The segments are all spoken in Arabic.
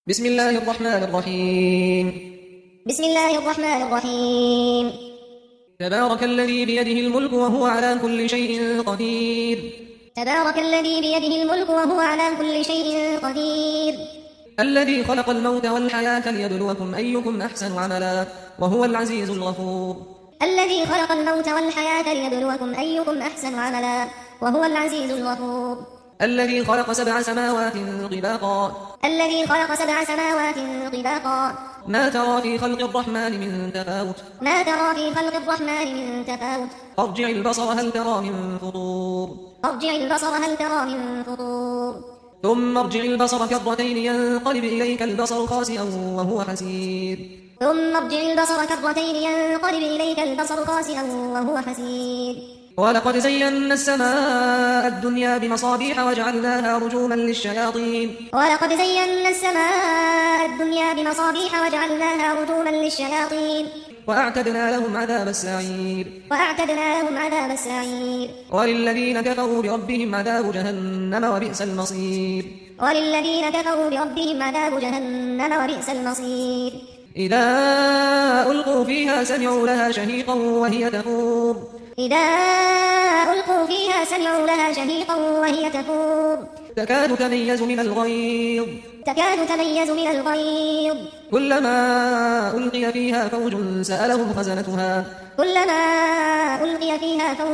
بسم الله الرحمن الرحيم. بسم الله الرحمن الرحيم. تبارك الذي بيده الملك وهو على كل شيء قدير. تبارك الذي بيده الملك وهو على كل شيء قدير. الذي خلق الموت والحياة ليبلوكم أيكم أحسن عملا وهو العزيز الغفور. الذي خلق الموت والحياة ليبلوكم أيكم أحسن عملا وهو العزيز الغفور. الذي خلق 7 سماوات طباقا. الذي خلق 7 سماوات طباقا. ما ترى في خلق الرحمن من تفاوت. ما ترى في خلق الرحمن من تفاوت. ارجع البصر هل ترى من فطور. ارجع البصر هل ترى من فطور. ثم ارجع البصر كرتين ينقلب إليك البصر خاسئا وهو حسير. ثم ارجع البصر كرتين ينقلب إليك البصر خاسئا وهو حسير. ولقد زينا السماء الدنيا بمصابيح وجعلناها رجوما للشياطين. ولقد زينا السماء الدنيا بمصابيح وجعلناها رجوما للشياطين. وأعتدنا لهم عذاب السعير. وأعتدنا لهم عذاب السعير. وللذين كفروا بربهم عذاب جهنم وبئس المصير. وللذين كفروا بربهم عذاب جهنم وبئس المصير. إذا ألقوا فيها سمعوا لها شهيقا وهي تفور. إذا ألقوا فيها سمعوا لها شهيقا وهي تفور. تكاد تميز من الغيظ. تكاد تميز من الغيظ. كلما ألقي فيها فوج سألهم خزنتها. كلما ألقي فيها فوج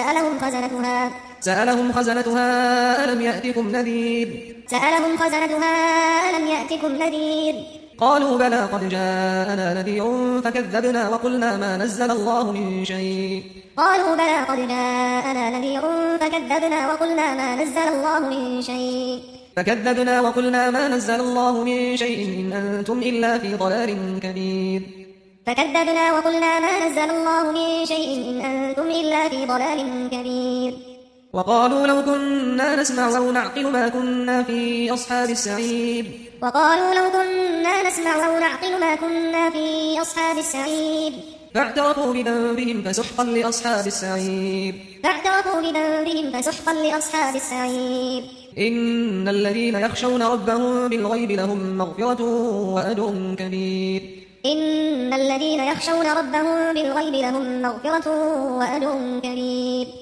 سألهم خزنتها ألم يأتكم نذير. سألهم خزنتها ألم يأتكم نذير. قالوا بلى قد جاءنا نذير فكذبنا وقلنا ما نزل الله من شيء. قالوا بلى قد جاءنا نذير فكذبنا وقلنا ما نزل الله من شيء. فكذبنا وقلنا ما نزل الله من شيء إن أنتم إلا في ضلال كبير. فكذبنا وقلنا ما نزل الله من شيء إن أنتم إلا في ضلال كبير. وقالوا لو كنا نسمع أو نعقل ما كنا في أصحاب السعير. وقالوا لو كنا نسمع أو نعقل ما كنا في أصحاب السعير. فاعترفوا بذنبهم فسحقا لأصحاب السعير. فاعترفوا بذنبهم فسحقا لأصحاب السعير. إن الذين يخشون ربهم بالغيب لهم مغفرة وأجر كبير. إن الذين يخشون ربهم بالغيب لهم مغفرة وأجر كبير.